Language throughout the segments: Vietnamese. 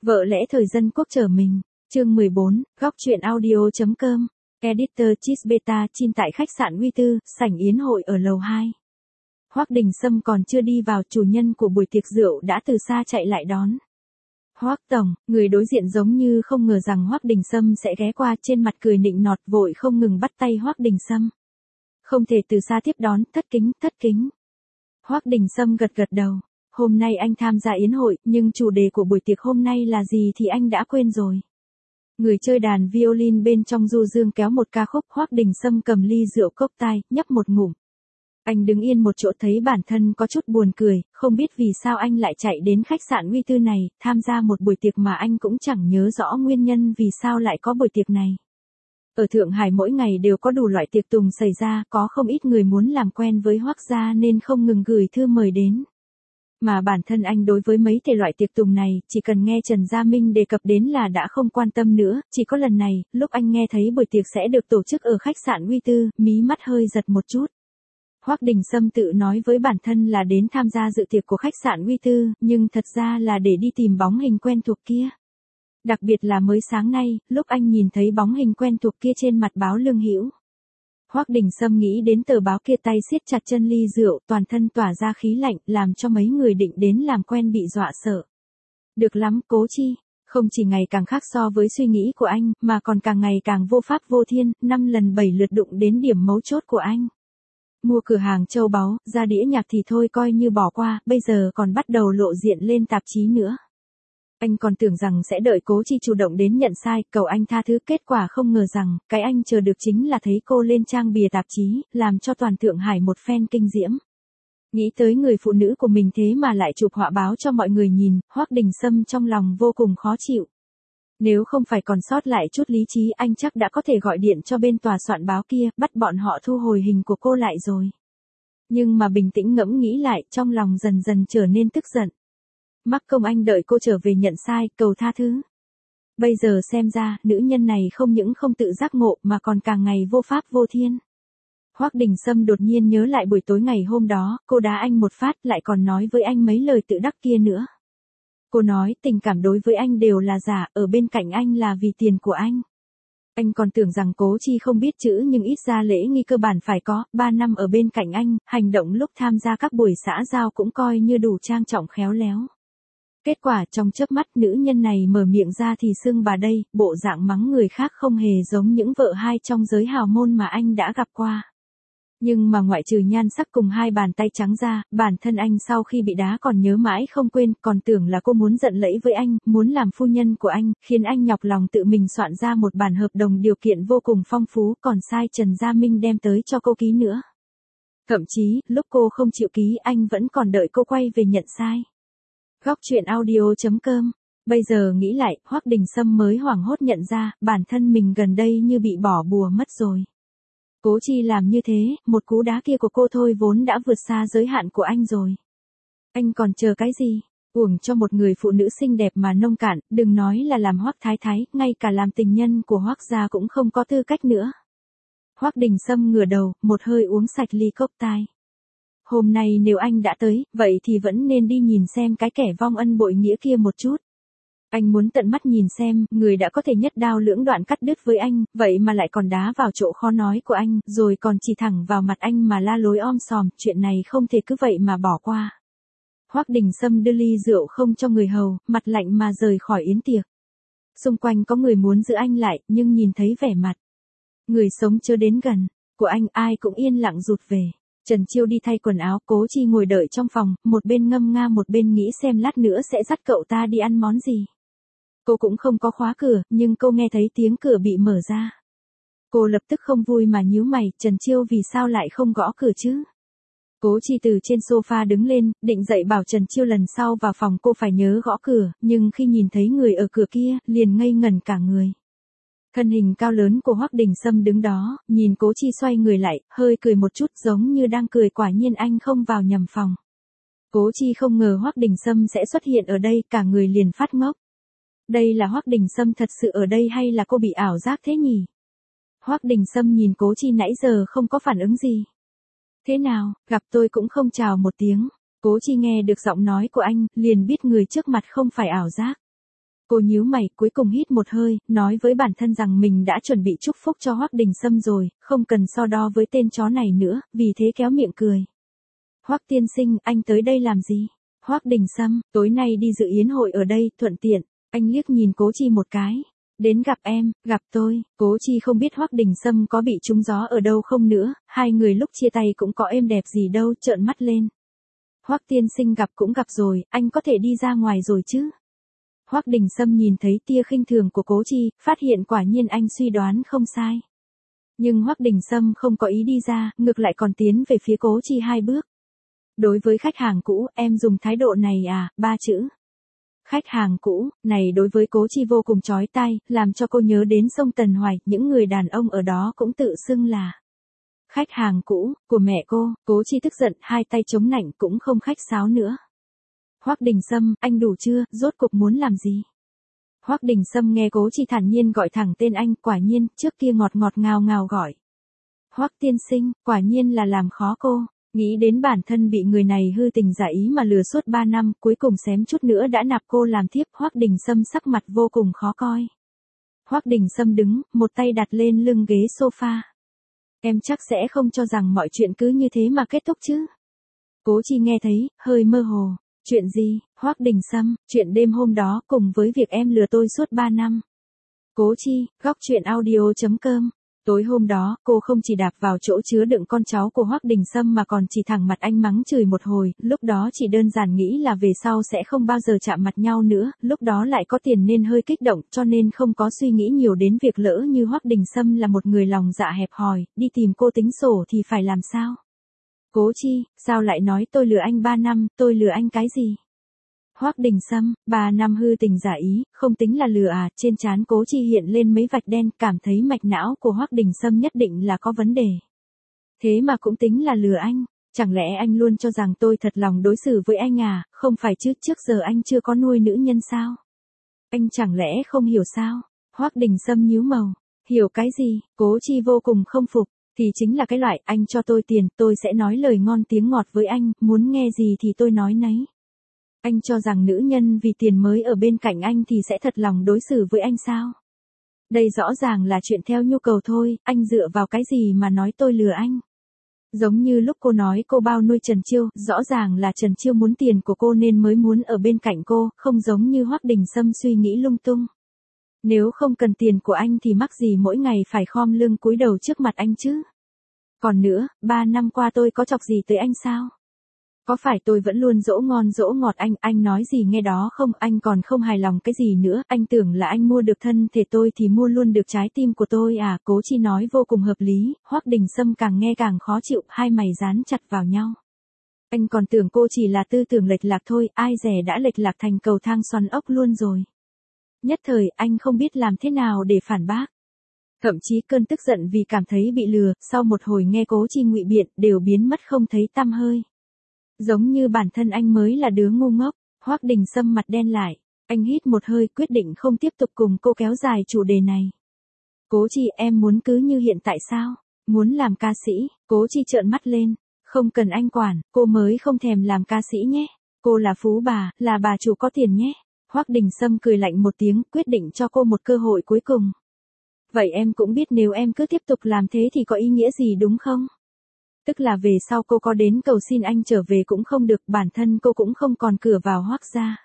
Vợ lẽ thời dân quốc trở mình, chương 14, góc truyện audio.com, editor Chisbeta Chin tại khách sạn Uy Tư, sảnh yến hội ở lầu 2. Hoắc Đình Sâm còn chưa đi vào, chủ nhân của buổi tiệc rượu đã từ xa chạy lại đón. Hoắc tổng, người đối diện giống như không ngờ rằng Hoắc Đình Sâm sẽ ghé qua, trên mặt cười nịnh nọt, vội không ngừng bắt tay Hoắc Đình Sâm. Không thể từ xa tiếp đón, thất kính. Hoắc Đình Sâm gật đầu. Hôm nay anh tham gia yến hội, nhưng chủ đề của buổi tiệc hôm nay là gì thì anh đã quên rồi. Người chơi đàn violin bên trong du dương kéo một ca khúc, Hoắc Đình Sâm cầm ly rượu cốc tai, nhấp một ngụm. Anh đứng yên một chỗ thấy bản thân có chút buồn cười, không biết vì sao anh lại chạy đến khách sạn Uy Tư này, tham gia một buổi tiệc mà anh cũng chẳng nhớ rõ nguyên nhân vì sao lại có buổi tiệc này. Ở Thượng Hải mỗi ngày đều có đủ loại tiệc tùng xảy ra, có không ít người muốn làm quen với Hoắc gia nên không ngừng gửi thư mời đến. Mà bản thân anh đối với mấy thể loại tiệc tùng này, chỉ cần nghe Trần Gia Minh đề cập đến là đã không quan tâm nữa, chỉ có lần này, lúc anh nghe thấy buổi tiệc sẽ được tổ chức ở khách sạn Uy Tư, mí mắt hơi giật một chút. Hoắc Đình Sâm tự nói với bản thân là đến tham gia dự tiệc của khách sạn Uy Tư, nhưng thật ra là để đi tìm bóng hình quen thuộc kia. Đặc biệt là mới sáng nay, lúc anh nhìn thấy bóng hình quen thuộc kia trên mặt báo Lương Hữu. Hoắc Đình Sâm nghĩ đến tờ báo kia, tay siết chặt chân ly rượu, toàn thân tỏa ra khí lạnh, làm cho mấy người định đến làm quen bị dọa sợ. Được lắm, Cố Chi, không chỉ ngày càng khác so với suy nghĩ của anh, mà còn càng ngày càng vô pháp vô thiên, 5 lần 7 lượt đụng đến điểm mấu chốt của anh. Mua cửa hàng châu báu, ra đĩa nhạc thì thôi coi như bỏ qua, bây giờ còn bắt đầu lộ diện lên tạp chí nữa. Anh còn tưởng rằng sẽ đợi Cố Chi chủ động đến nhận sai, cầu anh tha thứ, kết quả không ngờ rằng, cái anh chờ được chính là thấy cô lên trang bìa tạp chí, làm cho toàn Thượng Hải một phen kinh diễm. Nghĩ tới người phụ nữ của mình thế mà lại chụp họa báo cho mọi người nhìn, Hoắc Đình Sâm trong lòng vô cùng khó chịu. Nếu không phải còn sót lại chút lý trí, anh chắc đã có thể gọi điện cho bên tòa soạn báo kia, bắt bọn họ thu hồi hình của cô lại rồi. Nhưng mà bình tĩnh ngẫm nghĩ lại, trong lòng dần dần trở nên tức giận. Mắc công anh đợi cô trở về nhận sai, cầu tha thứ. Bây giờ xem ra, nữ nhân này không những không tự giác ngộ mà còn càng ngày vô pháp vô thiên. Hoắc Đình Sâm đột nhiên nhớ lại buổi tối ngày hôm đó, cô đá anh một phát, lại còn nói với anh mấy lời tự đắc kia nữa. Cô nói tình cảm đối với anh đều là giả, ở bên cạnh anh là vì tiền của anh. Anh còn tưởng rằng Cố Chi không biết chữ nhưng ít ra lễ nghi cơ bản phải có, 3 năm ở bên cạnh anh, hành động lúc tham gia các buổi xã giao cũng coi như đủ trang trọng khéo léo. Kết quả trong chớp mắt nữ nhân này mở miệng ra thì xưng bà đây, bộ dạng mắng người khác không hề giống những vợ hai trong giới hào môn mà anh đã gặp qua. Nhưng mà ngoại trừ nhan sắc cùng hai bàn tay trắng ra, bản thân anh sau khi bị đá còn nhớ mãi không quên, còn tưởng là cô muốn giận lẫy với anh, muốn làm phu nhân của anh, khiến anh nhọc lòng tự mình soạn ra một bản hợp đồng điều kiện vô cùng phong phú, còn sai Trần Gia Minh đem tới cho cô ký nữa. Thậm chí, lúc cô không chịu ký anh vẫn còn đợi cô quay về nhận sai. Góc truyện audio.com. Bây giờ nghĩ lại, Hoắc Đình Sâm mới hoảng hốt nhận ra, bản thân mình gần đây như bị bỏ bùa mất rồi. Cố Chi làm như thế, một cú đá kia của cô thôi vốn đã vượt xa giới hạn của anh rồi. Anh còn chờ cái gì? Uổng cho một người phụ nữ xinh đẹp mà nông cạn, đừng nói là làm Hoắc thái thái, ngay cả làm tình nhân của Hoắc gia cũng không có tư cách nữa. Hoắc Đình Sâm ngửa đầu, một hơi uống sạch ly cốc tai. Hôm nay nếu anh đã tới, vậy thì vẫn nên đi nhìn xem cái kẻ vong ân bội nghĩa kia một chút. Anh muốn tận mắt nhìn xem, người đã có thể nhất đao lưỡng đoạn cắt đứt với anh, vậy mà lại còn đá vào chỗ khó nói của anh, rồi còn chỉ thẳng vào mặt anh mà la lối om sòm, chuyện này không thể cứ vậy mà bỏ qua. Hoắc Đình Sâm đưa ly rượu không cho người hầu, mặt lạnh mà rời khỏi yến tiệc. Xung quanh có người muốn giữ anh lại, nhưng nhìn thấy vẻ mặt người sống chưa đến gần của anh, ai cũng yên lặng rụt về. Trần Chiêu đi thay quần áo, Cố Chi ngồi đợi trong phòng, một bên ngâm nga một bên nghĩ xem lát nữa sẽ dắt cậu ta đi ăn món gì. Cô cũng không có khóa cửa, nhưng cô nghe thấy tiếng cửa bị mở ra. Cô lập tức không vui mà nhíu mày, Trần Chiêu vì sao lại không gõ cửa chứ? Cố Chi từ trên sofa đứng lên, định dậy bảo Trần Chiêu lần sau vào phòng cô phải nhớ gõ cửa, nhưng khi nhìn thấy người ở cửa kia, liền ngây ngẩn cả người. Thân hình cao lớn của Hoắc Đình Sâm đứng đó, nhìn Cố Chi xoay người lại, hơi cười một chút giống như đang cười, quả nhiên anh không vào nhầm phòng. Cố Chi không ngờ Hoắc Đình Sâm sẽ xuất hiện ở đây, cả người liền phát ngốc. Đây là Hoắc Đình Sâm thật sự ở đây hay là cô bị ảo giác thế nhỉ? Hoắc Đình Sâm nhìn Cố Chi nãy giờ không có phản ứng gì. Thế nào, gặp tôi cũng không chào một tiếng. Cố Chi nghe được giọng nói của anh, liền biết người trước mặt không phải ảo giác. Cô nhíu mày, cuối cùng hít một hơi, nói với bản thân rằng mình đã chuẩn bị chúc phúc cho Hoắc Đình Sâm rồi, không cần so đo với tên chó này nữa, vì thế kéo miệng cười. Hoắc tiên sinh, anh tới đây làm gì? Hoắc Đình Sâm, tối nay đi dự yến hội ở đây, thuận tiện. Anh liếc nhìn Cố Chi một cái. Đến gặp em, gặp tôi. Cố Chi không biết Hoắc Đình Sâm có bị trúng gió ở đâu không nữa, hai người lúc chia tay cũng có êm đẹp gì đâu, trợn mắt lên. Hoắc tiên sinh gặp cũng gặp rồi, anh có thể đi ra ngoài rồi chứ? Hoắc Đình Sâm nhìn thấy tia khinh thường của Cố Chi, phát hiện quả nhiên anh suy đoán không sai. Nhưng Hoắc Đình Sâm không có ý đi ra, ngược lại còn tiến về phía Cố Chi 2 bước. Đối với khách hàng cũ, em dùng thái độ này à, 3 chữ. Khách hàng cũ, này đối với Cố Chi vô cùng chói tai, làm cho cô nhớ đến sông Tần Hoài, những người đàn ông ở đó cũng tự xưng là khách hàng cũ của mẹ cô. Cố Chi tức giận, hai tay chống nạnh cũng không khách sáo nữa. Hoắc Đình Sâm, anh đủ chưa, rốt cuộc muốn làm gì? Hoắc Đình Sâm nghe Cố Chi thản nhiên gọi thẳng tên anh, quả nhiên, trước kia ngọt ngọt ngào ngào gọi. Hoắc tiên sinh, quả nhiên là làm khó cô. Nghĩ đến bản thân bị người này hư tình giả ý mà lừa suốt 3 năm, cuối cùng xém chút nữa đã nạp cô làm thiếp. Hoắc Đình Sâm sắc mặt vô cùng khó coi. Hoắc Đình Sâm đứng, một tay đặt lên lưng ghế sofa. Em chắc sẽ không cho rằng mọi chuyện cứ như thế mà kết thúc chứ? Cố Chi nghe thấy, hơi mơ hồ. Chuyện gì, Hoắc Đình Sâm? Chuyện đêm hôm đó cùng với việc em lừa tôi suốt 3 năm. Cố Chi, góc truyện audio.com. Tối hôm đó, cô không chỉ đạp vào chỗ chứa đựng con cháu của Hoắc Đình Sâm mà còn chỉ thẳng mặt anh mắng chửi một hồi, lúc đó chỉ đơn giản nghĩ là về sau sẽ không bao giờ chạm mặt nhau nữa, lúc đó lại có tiền nên hơi kích động, cho nên không có suy nghĩ nhiều đến việc lỡ như Hoắc Đình Sâm là một người lòng dạ hẹp hòi, đi tìm cô tính sổ thì phải làm sao? Cố Chi, sao lại nói tôi lừa anh 3 năm, tôi lừa anh cái gì? Hoắc Đình Sâm, 3 năm hư tình giả ý, không tính là lừa à? Trên trán Cố Chi hiện lên mấy vạch đen, cảm thấy mạch não của Hoắc Đình Sâm nhất định là có vấn đề. Thế mà cũng tính là lừa anh, chẳng lẽ anh luôn cho rằng tôi thật lòng đối xử với anh à, không phải chứ, trước giờ anh chưa có nuôi nữ nhân sao? Anh chẳng lẽ không hiểu sao? Hoắc Đình Sâm nhíu màu, hiểu cái gì? Cố Chi vô cùng không phục, thì chính là cái loại, anh cho tôi tiền, tôi sẽ nói lời ngon tiếng ngọt với anh, muốn nghe gì thì tôi nói nấy. Anh cho rằng nữ nhân vì tiền mới ở bên cạnh anh thì sẽ thật lòng đối xử với anh sao? Đây rõ ràng là chuyện theo nhu cầu thôi, anh dựa vào cái gì mà nói tôi lừa anh? Giống như lúc cô nói cô bao nuôi Trần Chiêu, rõ ràng là Trần Chiêu muốn tiền của cô nên mới muốn ở bên cạnh cô, không giống như Hoắc Đình Sâm suy nghĩ lung tung. Nếu không cần tiền của anh thì mắc gì mỗi ngày phải khom lưng cúi đầu trước mặt anh chứ? Còn nữa, 3 năm qua tôi có chọc gì tới anh sao? Có phải tôi vẫn luôn dỗ ngon dỗ ngọt anh nói gì nghe đó không, anh còn không hài lòng cái gì nữa, anh tưởng là anh mua được thân thể tôi thì mua luôn được trái tim của tôi à? Cố Chi nói vô cùng hợp lý, Hoắc Đình Sâm càng nghe càng khó chịu, hai mày dán chặt vào nhau. Anh còn tưởng cô chỉ là tư tưởng lệch lạc thôi, ai dè đã lệch lạc thành cầu thang xoắn ốc luôn rồi. Nhất thời, anh không biết làm thế nào để phản bác. Thậm chí cơn tức giận vì cảm thấy bị lừa, sau một hồi nghe Cố Chi ngụy biện, đều biến mất không thấy tăm hơi. Giống như bản thân anh mới là đứa ngu ngốc. Hoắc Đình Sâm mặt đen lại, anh hít một hơi quyết định không tiếp tục cùng cô kéo dài chủ đề này. Cố Chi, em muốn cứ như hiện tại sao? Muốn làm ca sĩ? Cố Chi trợn mắt lên, không cần anh quản, cô mới không thèm làm ca sĩ nhé. Cô là phú bà, là bà chủ có tiền nhé. Hoắc Đình Sâm cười lạnh một tiếng, quyết định cho cô một cơ hội cuối cùng. Vậy em cũng biết nếu em cứ tiếp tục làm thế thì có ý nghĩa gì đúng không? Tức là về sau cô có đến cầu xin anh trở về cũng không được, bản thân cô cũng không còn cửa vào Hoắc gia.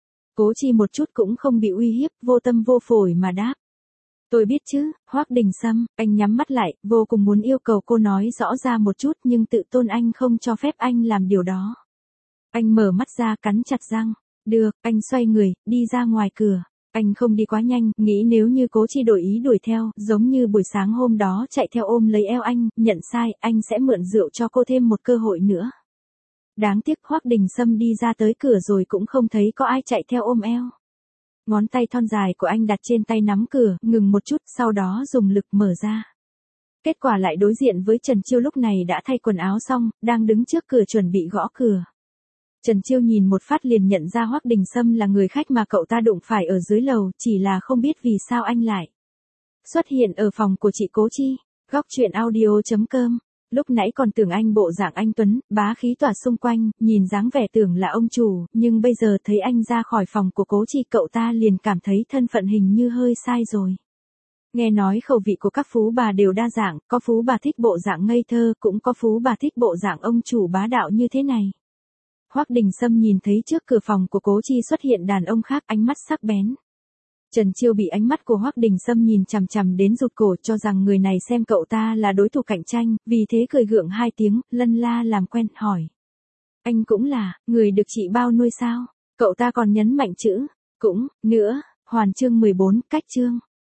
Cố Chi một chút cũng không bị uy hiếp, vô tâm vô phổi mà đáp. Tôi biết chứ, Hoắc Đình Sâm, anh nhắm mắt lại, vô cùng muốn yêu cầu cô nói rõ ra một chút nhưng tự tôn anh không cho phép anh làm điều đó. Anh mở mắt ra cắn chặt răng. Được, anh xoay người, đi ra ngoài cửa. Anh không đi quá nhanh, nghĩ nếu như Cố Chi đổi ý đuổi theo, giống như buổi sáng hôm đó chạy theo ôm lấy eo anh, nhận sai, anh sẽ mượn rượu cho cô thêm một cơ hội nữa. Đáng tiếc Hoắc Đình Sâm đi ra tới cửa rồi cũng không thấy có ai chạy theo ôm eo. Ngón tay thon dài của anh đặt trên tay nắm cửa, ngừng một chút, sau đó dùng lực mở ra. Kết quả lại đối diện với Trần Chiêu lúc này đã thay quần áo xong, đang đứng trước cửa chuẩn bị gõ cửa. Trần Chiêu nhìn một phát liền nhận ra Hoắc Đình Sâm là người khách mà cậu ta đụng phải ở dưới lầu, chỉ là không biết vì sao anh lại xuất hiện ở phòng của chị Cố Chi. Góc truyện audio.com Lúc nãy còn tưởng anh bộ dạng anh tuấn, bá khí tỏa xung quanh, nhìn dáng vẻ tưởng là ông chủ, nhưng bây giờ thấy anh ra khỏi phòng của Cố Chi cậu ta liền cảm thấy thân phận hình như hơi sai rồi. Nghe nói khẩu vị của các phú bà đều đa dạng, có phú bà thích bộ dạng ngây thơ, cũng có phú bà thích bộ dạng ông chủ bá đạo như thế này. Hoắc Đình Sâm nhìn thấy trước cửa phòng của Cố Chi xuất hiện đàn ông khác, ánh mắt sắc bén. Trần Chiêu bị ánh mắt của Hoắc Đình Sâm nhìn chằm chằm đến rụt cổ, cho rằng người này xem cậu ta là đối thủ cạnh tranh, vì thế cười gượng hai tiếng, lân la làm quen, hỏi. Anh cũng là, người được chị bao nuôi sao? Cậu ta còn nhấn mạnh chữ, cũng, nữa, hoàn chương 14, cách chương.